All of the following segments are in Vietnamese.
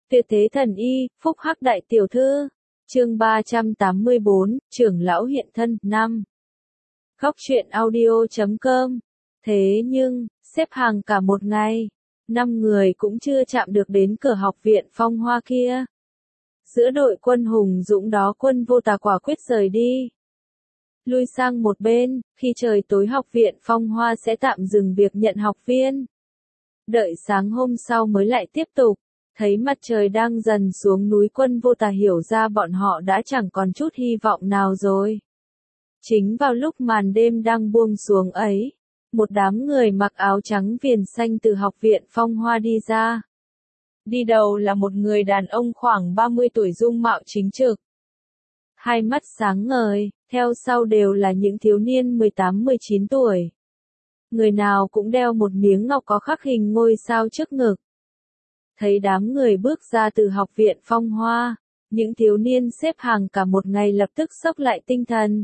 Tuyệt thế thần y, phúc hắc đại tiểu thư. Chương 384, trưởng lão hiện thân, 5. Góc truyện audio.com. Thế nhưng, xếp hàng cả một ngày, 5 người cũng chưa chạm được đến cửa học viện Phong Hoa kia. Giữa đội quân hùng dũng đó, Quân Vô Tà quả quyết rời đi. Lui sang một bên, khi trời tối học viện Phong Hoa sẽ tạm dừng việc nhận học viên. Đợi sáng hôm sau mới lại tiếp tục. Thấy mặt trời đang dần xuống núi, Quân Vô Tà hiểu ra bọn họ đã chẳng còn chút hy vọng nào rồi. Chính vào lúc màn đêm đang buông xuống ấy, một đám người mặc áo trắng viền xanh từ học viện Phong Hoa đi ra. Đi đầu là một người đàn ông khoảng 30 tuổi, dung mạo chính trực, hai mắt sáng ngời, theo sau đều là những thiếu niên 18-19 tuổi. Người nào cũng đeo một miếng ngọc có khắc hình ngôi sao trước ngực. Thấy đám người bước ra từ học viện Phong Hoa, những thiếu niên xếp hàng cả một ngày lập tức xốc lại tinh thần.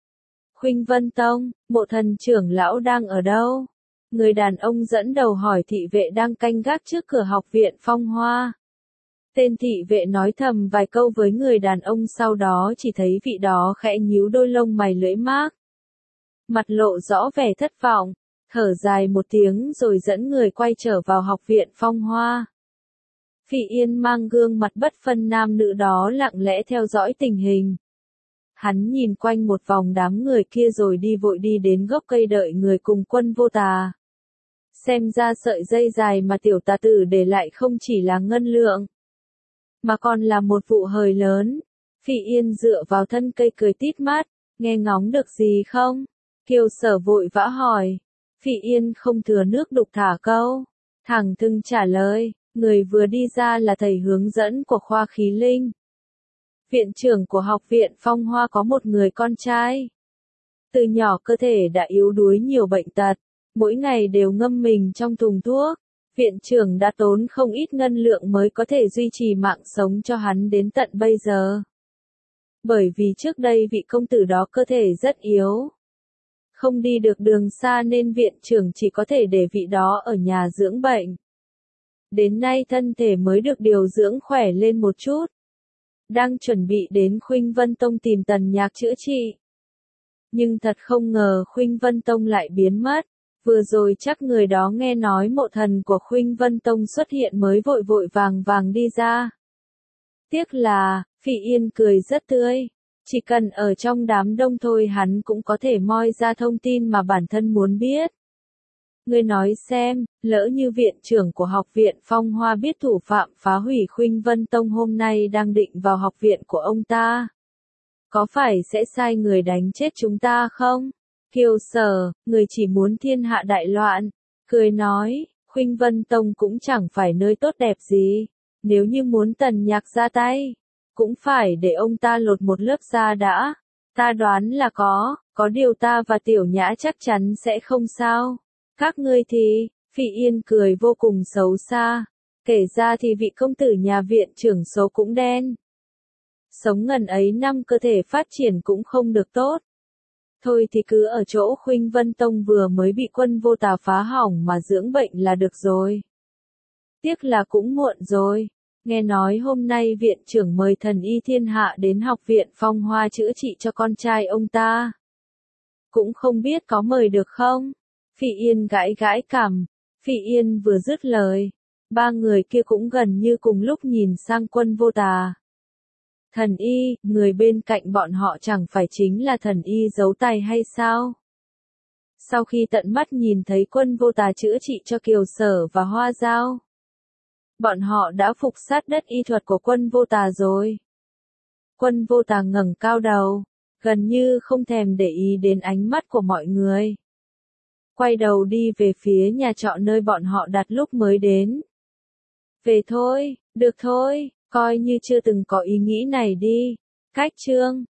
Khuynh Vân Tông, Mộ Thần trưởng lão đang ở đâu? Người đàn ông dẫn đầu hỏi thị vệ đang canh gác trước cửa học viện Phong Hoa. Tên thị vệ nói thầm vài câu với người đàn ông, sau đó chỉ thấy vị đó khẽ nhíu đôi lông mày lưỡi mác. Mặt lộ rõ vẻ thất vọng, thở dài một tiếng rồi dẫn người quay trở vào học viện Phong Hoa. Phỉ Yên mang gương mặt bất phân nam nữ đó lặng lẽ theo dõi tình hình. Hắn nhìn quanh một vòng đám người kia rồi đi vội đi đến gốc cây đợi người cùng Quân Vô Tà. Xem ra sợi dây dài mà tiểu tà tử để lại không chỉ là ngân lượng, mà còn là một vụ hời lớn. Phỉ Yên dựa vào thân cây cười tít mắt, nghe ngóng được gì không? Kiều Sở vội vã hỏi. Phỉ Yên không thừa nước đục thả câu, thẳng thừng trả lời. Người vừa đi ra là thầy hướng dẫn của khoa khí linh. Viện trưởng của học viện Phong Hoa có một người con trai. Từ nhỏ cơ thể đã yếu đuối nhiều bệnh tật, mỗi ngày đều ngâm mình trong thùng thuốc. Viện trưởng đã tốn không ít ngân lượng mới có thể duy trì mạng sống cho hắn đến tận bây giờ. Bởi vì trước đây vị công tử đó cơ thể rất yếu, không đi được đường xa nên viện trưởng chỉ có thể để vị đó ở nhà dưỡng bệnh. Đến nay thân thể mới được điều dưỡng khỏe lên một chút. Đang chuẩn bị đến Khuynh Vân Tông tìm Tần Nhạc chữa trị. Nhưng thật không ngờ Khuynh Vân Tông lại biến mất. Vừa rồi chắc người đó nghe nói mộ thần của Khuynh Vân Tông xuất hiện mới vội vội vàng vàng đi ra. Tiếc là, Phỉ Yên cười rất tươi. Chỉ cần ở trong đám đông thôi hắn cũng có thể moi ra thông tin mà bản thân muốn biết. Ngươi nói xem, lỡ như viện trưởng của học viện Phong Hoa biết thủ phạm phá hủy Khuynh Vân Tông hôm nay đang định vào học viện của ông ta, có phải sẽ sai người đánh chết chúng ta không? Kiều Sở, người chỉ muốn thiên hạ đại loạn, cười nói, Khuynh Vân Tông cũng chẳng phải nơi tốt đẹp gì, nếu như muốn Tần Nhạc ra tay, cũng phải để ông ta lột một lớp da đã. Ta đoán là có điều ta và Tiểu Nhã chắc chắn sẽ không sao. Các ngươi thì, Phỉ Yên cười vô cùng xấu xa. Kể ra thì vị công tử nhà viện trưởng số cũng đen. Sống ngần ấy năm cơ thể phát triển cũng không được tốt. Thôi thì cứ ở chỗ Khuynh Vân Tông vừa mới bị Quân Vô Tà phá hỏng mà dưỡng bệnh là được rồi. Tiếc là cũng muộn rồi. Nghe nói hôm nay viện trưởng mời thần y thiên hạ đến học viện Phong Hoa chữa trị cho con trai ông ta. Cũng không biết có mời được không? Phỉ Yên gãi gãi cằm. Phỉ Yên vừa dứt lời, ba người kia cũng gần như cùng lúc nhìn sang Quân Vô Tà. Thần y, người bên cạnh bọn họ chẳng phải chính là thần y giấu tay hay sao? Sau khi tận mắt nhìn thấy Quân Vô Tà chữa trị cho Kiều Sở và Hoa Giao, bọn họ đã phục sát đất y thuật của Quân Vô Tà rồi. Quân Vô Tà ngẩng cao đầu, gần như không thèm để ý đến ánh mắt của mọi người. Quay đầu đi về phía nhà trọ nơi bọn họ đặt lúc mới đến. Về thôi, được thôi, coi như chưa từng có ý nghĩ này đi. Cách chương